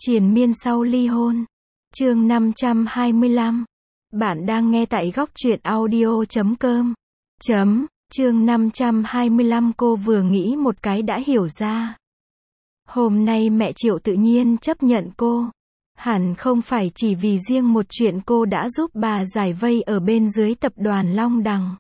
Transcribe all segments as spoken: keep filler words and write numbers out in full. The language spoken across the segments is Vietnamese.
Triền miên sau ly hôn. Chương năm trăm hai mươi lăm. Bạn đang nghe tại góc truyện audio chấm com. Chấm, chương năm trăm hai mươi lăm cô vừa nghĩ một cái đã hiểu ra. Hôm nay mẹ Triệu tự nhiên chấp nhận cô. Hẳn không phải chỉ vì riêng một chuyện cô đã giúp bà giải vây ở bên dưới tập đoàn Long Đằng.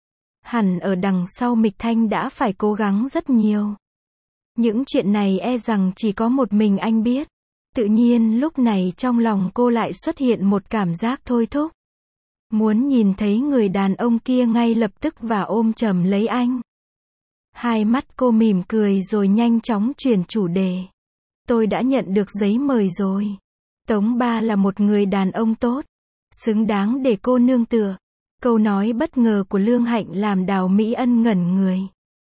Hẳn ở đằng sau Mịch Thanh đã phải cố gắng rất nhiều. Những chuyện này e rằng chỉ có một mình anh biết. Tự nhiên lúc này trong lòng cô lại xuất hiện một cảm giác thôi thúc. Muốn nhìn thấy người đàn ông kia ngay lập tức và ôm chầm lấy anh. Hai mắt cô mỉm cười rồi nhanh chóng chuyển chủ đề. Tôi đã nhận được giấy mời rồi. Tống Ba là một người đàn ông tốt, xứng đáng để cô nương tựa. Câu nói bất ngờ của Lương Hạnh làm Đào Mỹ Ân ngẩn người.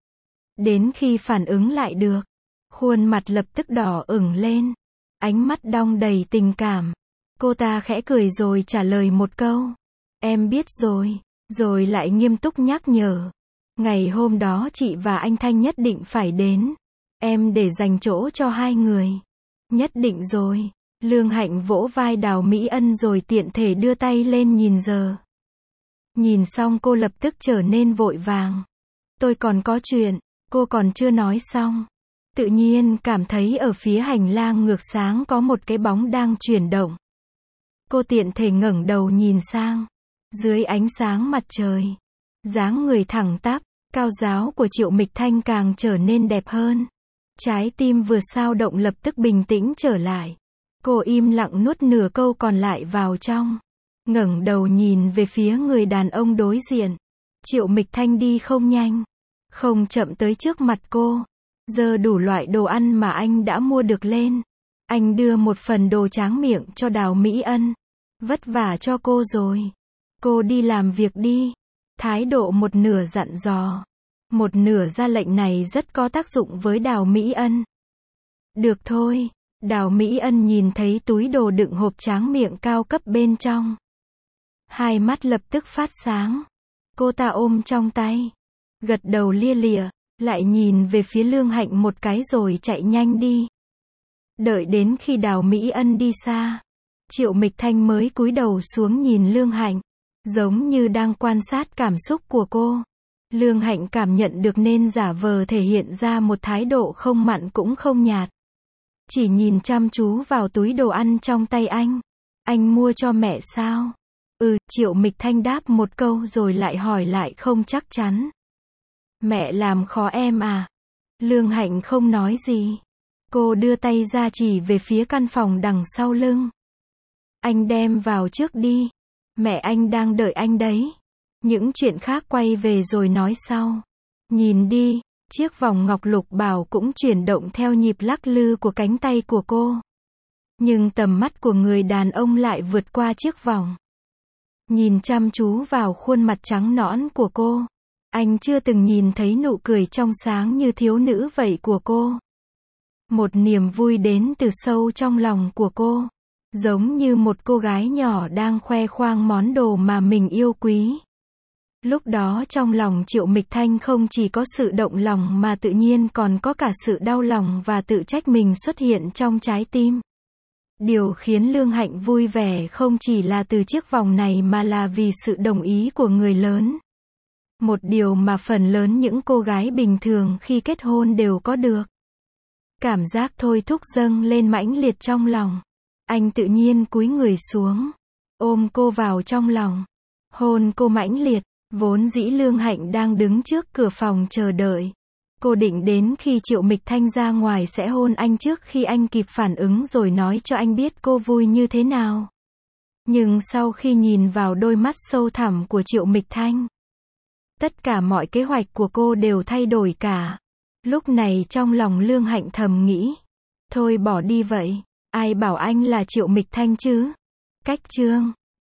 Đến khi phản ứng lại được, khuôn mặt lập tức đỏ ửng lên. Ánh mắt đong đầy tình cảm. Cô ta khẽ cười rồi trả lời một câu. Em biết rồi. Rồi lại nghiêm túc nhắc nhở. Ngày hôm đó chị và anh Thanh nhất định phải đến. Em để dành chỗ cho hai người. Nhất định rồi. Lương Hạnh vỗ vai Đào Mỹ Ân rồi tiện thể đưa tay lên nhìn giờ. Nhìn xong cô lập tức trở nên vội vàng. Tôi còn có chuyện. Cô còn chưa nói xong. Tự nhiên cảm thấy ở phía hành lang ngược sáng có một cái bóng đang chuyển động. Cô tiện thể ngẩng đầu nhìn sang. Dưới ánh sáng mặt trời, dáng người thẳng tắp, cao ráo của Triệu Mịch Thanh càng trở nên đẹp hơn. Trái tim vừa xao động lập tức bình tĩnh trở lại. Cô im lặng nuốt nửa câu còn lại vào trong. Ngẩng đầu nhìn về phía người đàn ông đối diện. Triệu Mịch Thanh đi không nhanh, không chậm tới trước mặt cô. Giơ đủ loại đồ ăn mà anh đã mua được lên. Anh đưa một phần đồ tráng miệng cho Đào Mỹ Ân. Vất vả cho cô rồi. Cô đi làm việc đi. Thái độ một nửa dặn dò, một nửa ra lệnh này rất có tác dụng với Đào Mỹ Ân. Được thôi. Đào Mỹ Ân nhìn thấy túi đồ đựng hộp tráng miệng cao cấp bên trong. Hai mắt lập tức phát sáng. Cô ta ôm trong tay. Gật đầu lia lịa. Lại nhìn về phía Lương Hạnh một cái rồi chạy nhanh đi. Đợi đến khi Đào Mỹ Ân đi xa, Triệu Mịch Thanh mới cúi đầu xuống nhìn Lương Hạnh, giống như đang quan sát cảm xúc của cô. Lương Hạnh cảm nhận được nên giả vờ thể hiện ra một thái độ không mặn cũng không nhạt. Chỉ nhìn chăm chú vào túi đồ ăn trong tay anh. Anh mua cho mẹ sao? Ừ, Triệu Mịch Thanh đáp một câu rồi lại hỏi lại không chắc chắn. Mẹ làm khó em à? Lương Hạnh không nói gì. Cô đưa tay ra chỉ về phía căn phòng đằng sau lưng. Anh đem vào trước đi. Mẹ anh đang đợi anh đấy. Những chuyện khác quay về rồi nói sau. Nhìn đi, chiếc vòng ngọc lục bảo cũng chuyển động theo nhịp lắc lư của cánh tay của cô. Nhưng tầm mắt của người đàn ông lại vượt qua chiếc vòng. Nhìn chăm chú vào khuôn mặt trắng nõn của cô. Anh chưa từng nhìn thấy nụ cười trong sáng như thiếu nữ vậy của cô. Một niềm vui đến từ sâu trong lòng của cô. Giống như một cô gái nhỏ đang khoe khoang món đồ mà mình yêu quý. Lúc đó trong lòng Triệu Mịch Thanh không chỉ có sự động lòng mà tự nhiên còn có cả sự đau lòng và tự trách mình xuất hiện trong trái tim. Điều khiến Lương Hạnh vui vẻ không chỉ là từ chiếc vòng này mà là vì sự đồng ý của người lớn. Một điều mà phần lớn những cô gái bình thường khi kết hôn đều có được. Cảm giác thôi thúc dâng lên mãnh liệt trong lòng. Anh tự nhiên cúi người xuống, ôm cô vào trong lòng, hôn cô mãnh liệt. Vốn dĩ Lương Hạnh đang đứng trước cửa phòng chờ đợi. Cô định đến khi Triệu Mịch Thanh ra ngoài sẽ hôn anh trước khi anh kịp phản ứng rồi nói cho anh biết cô vui như thế nào. Nhưng sau khi nhìn vào đôi mắt sâu thẳm của Triệu Mịch Thanh, tất cả mọi kế hoạch của cô đều thay đổi cả. Lúc này trong lòng Lương Hạnh thầm nghĩ. Thôi bỏ đi vậy. Ai bảo anh là Triệu Mịch Thanh chứ? Cách chương.